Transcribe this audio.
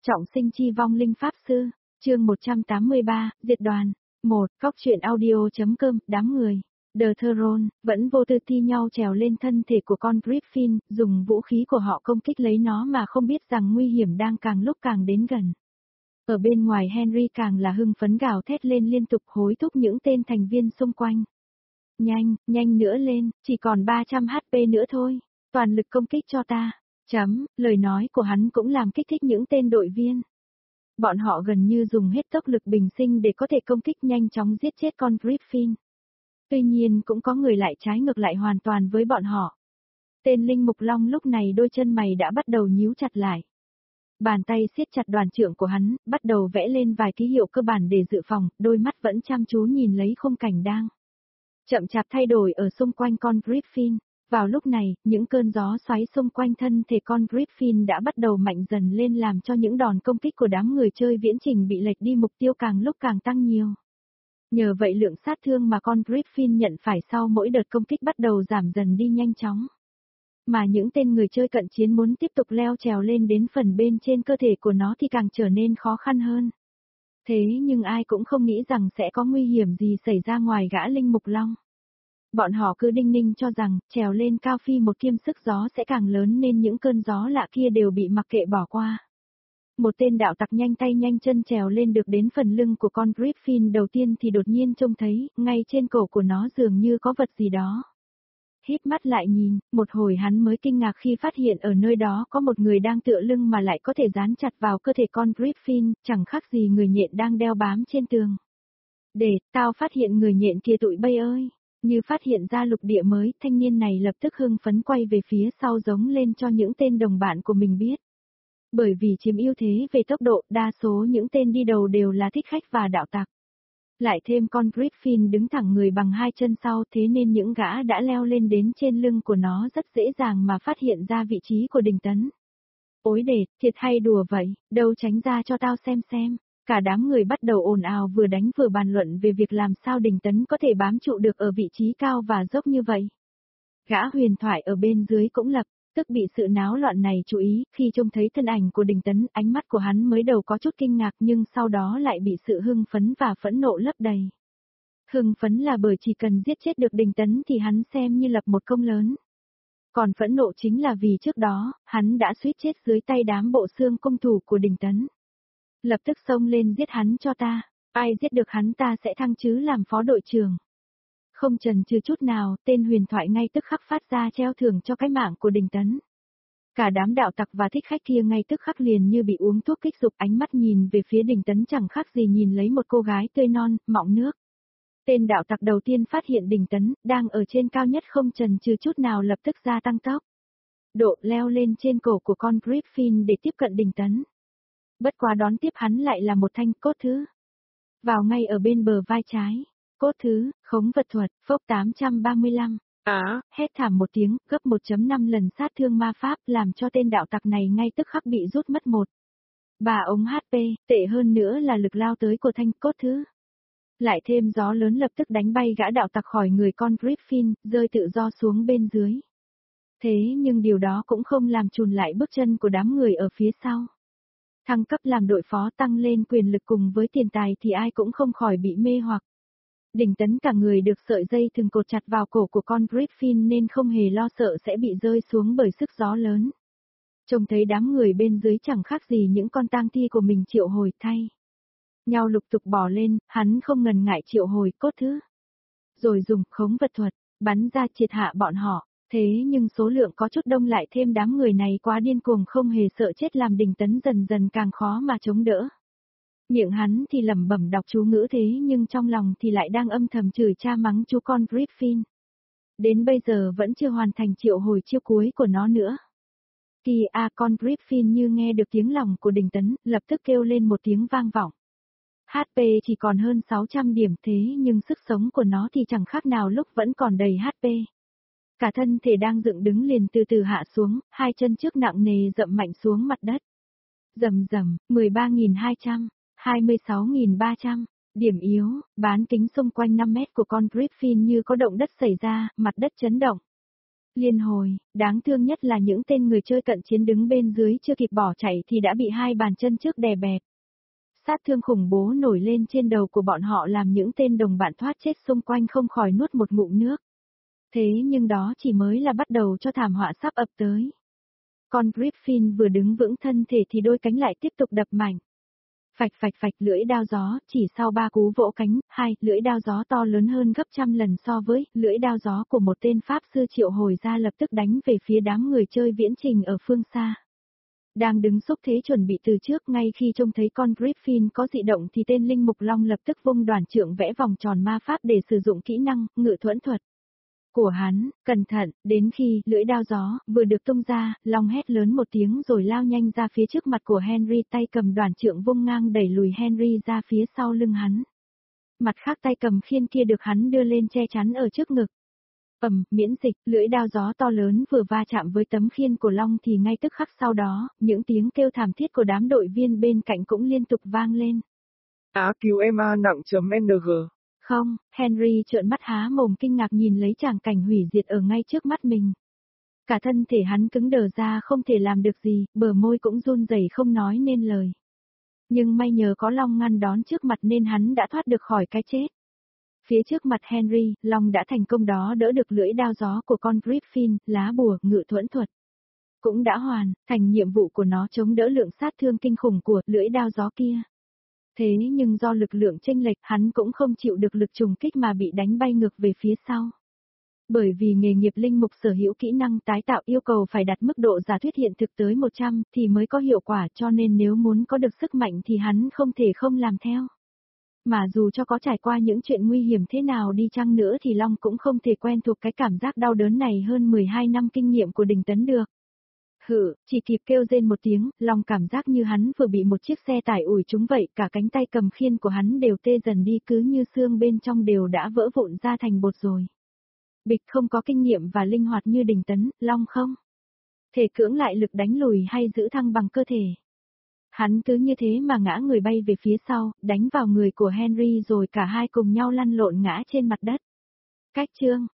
Trọng sinh chi vong linh pháp sư, chương 183, diệt đoàn. 1. Góc truyện audio.com, đám người. The Throne, vẫn vô tư thi nhau trèo lên thân thể của con Griffin, dùng vũ khí của họ công kích lấy nó mà không biết rằng nguy hiểm đang càng lúc càng đến gần. Ở bên ngoài Henry càng là hưng phấn gào thét lên liên tục hối thúc những tên thành viên xung quanh. Nhanh, nhanh nữa lên, chỉ còn 300 HP nữa thôi, toàn lực công kích cho ta. Lời nói của hắn cũng làm kích thích những tên đội viên. Bọn họ gần như dùng hết tốc lực bình sinh để có thể công kích nhanh chóng giết chết con Griffin. Tuy nhiên cũng có người lại trái ngược lại hoàn toàn với bọn họ. Tên Linh Mục Long lúc này đôi chân mày đã bắt đầu nhíu chặt lại. Bàn tay siết chặt đoàn trượng của hắn, bắt đầu vẽ lên vài ký hiệu cơ bản để dự phòng, đôi mắt vẫn chăm chú nhìn lấy khung cảnh đang chậm chạp thay đổi ở xung quanh con Griffin. Vào lúc này, những cơn gió xoáy xung quanh thân thể con Griffin đã bắt đầu mạnh dần lên làm cho những đòn công kích của đám người chơi viễn trình bị lệch đi mục tiêu càng lúc càng tăng nhiều. Nhờ vậy lượng sát thương mà con Griffin nhận phải sau mỗi đợt công kích bắt đầu giảm dần đi nhanh chóng. Mà những tên người chơi cận chiến muốn tiếp tục leo trèo lên đến phần bên trên cơ thể của nó thì càng trở nên khó khăn hơn. Thế nhưng ai cũng không nghĩ rằng sẽ có nguy hiểm gì xảy ra ngoài gã Linh Mục Long. Bọn họ cứ đinh ninh cho rằng, trèo lên cao phi một kiêm sức gió sẽ càng lớn nên những cơn gió lạ kia đều bị mặc kệ bỏ qua. Một tên đạo tặc nhanh tay nhanh chân trèo lên được đến phần lưng của con Griffin đầu tiên thì đột nhiên trông thấy, ngay trên cổ của nó dường như có vật gì đó. Híp mắt lại nhìn, một hồi hắn mới kinh ngạc khi phát hiện ở nơi đó có một người đang tựa lưng mà lại có thể dán chặt vào cơ thể con Griffin, chẳng khác gì người nhện đang đeo bám trên tường. Để, tao phát hiện người nhện kia tụi bay ơi! Như phát hiện ra lục địa mới, thanh niên này lập tức hưng phấn quay về phía sau giống lên cho những tên đồng bạn của mình biết. Bởi vì chiếm ưu thế về tốc độ, đa số những tên đi đầu đều là thích khách và đạo tặc. Lại thêm con Griffin đứng thẳng người bằng hai chân sau thế nên những gã đã leo lên đến trên lưng của nó rất dễ dàng mà phát hiện ra vị trí của Đình Tấn. Ối đệ, thiệt hay đùa vậy, đâu tránh ra cho tao xem. Cả đám người bắt đầu ồn ào vừa đánh vừa bàn luận về việc làm sao Đình Tấn có thể bám trụ được ở vị trí cao và dốc như vậy. Gã huyền thoại ở bên dưới cũng lập tức bị sự náo loạn này chú ý, khi trông thấy thân ảnh của Đình Tấn, ánh mắt của hắn mới đầu có chút kinh ngạc nhưng sau đó lại bị sự hưng phấn và phẫn nộ lấp đầy. Hưng phấn là bởi chỉ cần giết chết được Đình Tấn thì hắn xem như lập một công lớn. Còn phẫn nộ chính là vì trước đó, hắn đã suýt chết dưới tay đám bộ xương cung thủ của Đình Tấn. Lập tức xông lên giết hắn cho ta, ai giết được hắn ta sẽ thăng chứ làm phó đội trưởng. Không chần chừ chút nào, tên huyền thoại ngay tức khắc phát ra treo thưởng cho cái mạng của Đình Tấn. Cả đám đạo tặc và thích khách kia ngay tức khắc liền như bị uống thuốc kích dục, ánh mắt nhìn về phía Đình Tấn chẳng khác gì nhìn lấy một cô gái tươi non, mọng nước. Tên đạo tặc đầu tiên phát hiện Đình Tấn, đang ở trên cao nhất không chần chừ chút nào lập tức gia tăng tốc độ leo lên trên cổ của con Griffin để tiếp cận Đình Tấn. Bất quá đón tiếp hắn lại là một thanh cốt thứ. Vào ngay ở bên bờ vai trái. Cốt thứ, khống vật thuật, phốc 835. Hét thảm một tiếng, gấp 1.5 lần sát thương ma pháp làm cho tên đạo tặc này ngay tức khắc bị rút mất 3 ống HP, tệ hơn nữa là lực lao tới của thanh cốt thứ. Lại thêm gió lớn lập tức đánh bay gã đạo tặc khỏi người con Griffin, rơi tự do xuống bên dưới. Thế nhưng điều đó cũng không làm chùn lại bước chân của đám người ở phía sau. Thăng cấp làm đội phó tăng lên quyền lực cùng với tiền tài thì ai cũng không khỏi bị mê hoặc. Đình Tấn cả người được sợi dây thừng cột chặt vào cổ của con Griffin nên không hề lo sợ sẽ bị rơi xuống bởi sức gió lớn. Trông thấy đám người bên dưới chẳng khác gì những con tang thi của mình triệu hồi thay. Nhau lục tục bỏ lên, hắn không ngần ngại triệu hồi cốt thứ. Rồi dùng khống vật thuật, bắn ra triệt hạ bọn họ. Thế nhưng số lượng có chút đông lại thêm đám người này quá điên cuồng không hề sợ chết làm Đình Tấn dần dần càng khó mà chống đỡ. Miệng hắn thì lẩm bẩm đọc chú ngữ thế nhưng trong lòng thì lại đang âm thầm chửi cha mắng chú con Griffin. Đến bây giờ vẫn chưa hoàn thành triệu hồi chiêu cuối của nó nữa. Con Griffin như nghe được tiếng lòng của Đình Tấn, lập tức kêu lên một tiếng vang vọng. HP chỉ còn hơn 600 điểm thế nhưng sức sống của nó thì chẳng khác nào lúc vẫn còn đầy HP. Cả thân thể đang dựng đứng liền từ từ hạ xuống, hai chân trước nặng nề dậm mạnh xuống mặt đất. Rầm rầm, 13.200, 26.300, điểm yếu, bán kính xung quanh 5 mét của con Griffin như có động đất xảy ra, mặt đất chấn động. Liên hồi, đáng thương nhất là những tên người chơi cận chiến đứng bên dưới chưa kịp bỏ chạy thì đã bị hai bàn chân trước đè bẹp. Sát thương khủng bố nổi lên trên đầu của bọn họ làm những tên đồng bạn thoát chết xung quanh không khỏi nuốt một ngụm nước. Thế nhưng đó chỉ mới là bắt đầu cho thảm họa sắp ập tới. Con Griffin vừa đứng vững thân thể thì đôi cánh lại tiếp tục đập mạnh. Phạch phạch phạch lưỡi đao gió, chỉ sau 3 cú vỗ cánh, lưỡi đao gió to lớn hơn gấp trăm lần so với lưỡi đao gió của một tên pháp sư triệu hồi ra lập tức đánh về phía đám người chơi viễn trình ở phương xa. Đang đứng xúc thế chuẩn bị từ trước ngay khi trông thấy con Griffin có dị động thì tên Linh Mục Long lập tức vung đoàn trượng vẽ vòng tròn ma pháp để sử dụng kỹ năng ngự thuẫn thuật của hắn, cẩn thận, đến khi lưỡi đao gió vừa được tung ra, Long hét lớn một tiếng rồi lao nhanh ra phía trước mặt của Henry, tay cầm đoàn trượng vung ngang đẩy lùi Henry ra phía sau lưng hắn. Mặt khác tay cầm khiên kia được hắn đưa lên che chắn ở trước ngực. Miễn dịch, lưỡi đao gió to lớn vừa va chạm với tấm khiên của Long thì ngay tức khắc sau đó, những tiếng kêu thảm thiết của đám đội viên bên cạnh cũng liên tục vang lên. Á cứu em A nặng.ng. Không, Henry trợn mắt há mồm kinh ngạc nhìn lấy tràng cảnh hủy diệt ở ngay trước mắt mình. Cả thân thể hắn cứng đờ ra không thể làm được gì, bờ môi cũng run rẩy không nói nên lời. Nhưng may nhờ có Long ngăn đón trước mặt nên hắn đã thoát được khỏi cái chết. Phía trước mặt Henry, Long đã thành công đó đỡ được lưỡi đao gió của con Griffin, lá bùa, ngự thuẫn thuật. Cũng đã hoàn thành nhiệm vụ của nó chống đỡ lượng sát thương kinh khủng của lưỡi đao gió kia. Thế nhưng do lực lượng chênh lệch hắn cũng không chịu được lực trùng kích mà bị đánh bay ngược về phía sau. Bởi vì nghề nghiệp linh mục sở hữu kỹ năng tái tạo yêu cầu phải đặt mức độ giả thuyết hiện thực tới 100 thì mới có hiệu quả, cho nên nếu muốn có được sức mạnh thì hắn không thể không làm theo. Mà dù cho có trải qua những chuyện nguy hiểm thế nào đi chăng nữa thì Long cũng không thể quen thuộc cái cảm giác đau đớn này hơn 12 năm kinh nghiệm của Đình Tấn được. Chỉ kịp kêu rên một tiếng, Long cảm giác như hắn vừa bị một chiếc xe tải ủi trúng vậy, cả cánh tay cầm khiên của hắn đều tê dần đi cứ như xương bên trong đều đã vỡ vụn ra thành bột rồi. Bịch không có kinh nghiệm và linh hoạt như Đình Tấn, Long không thể cưỡng lại lực đánh lùi hay giữ thăng bằng cơ thể. Hắn cứ như thế mà ngã người bay về phía sau, đánh vào người của Henry rồi cả hai cùng nhau lăn lộn ngã trên mặt đất. Cách chương